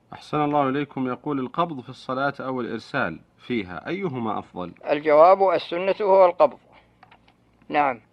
أحسن الله إليكم. يقول: القبض في الصلاة أو الإرسال فيها أيهما أفضل؟ الجواب: السنة هو القبض. نعم.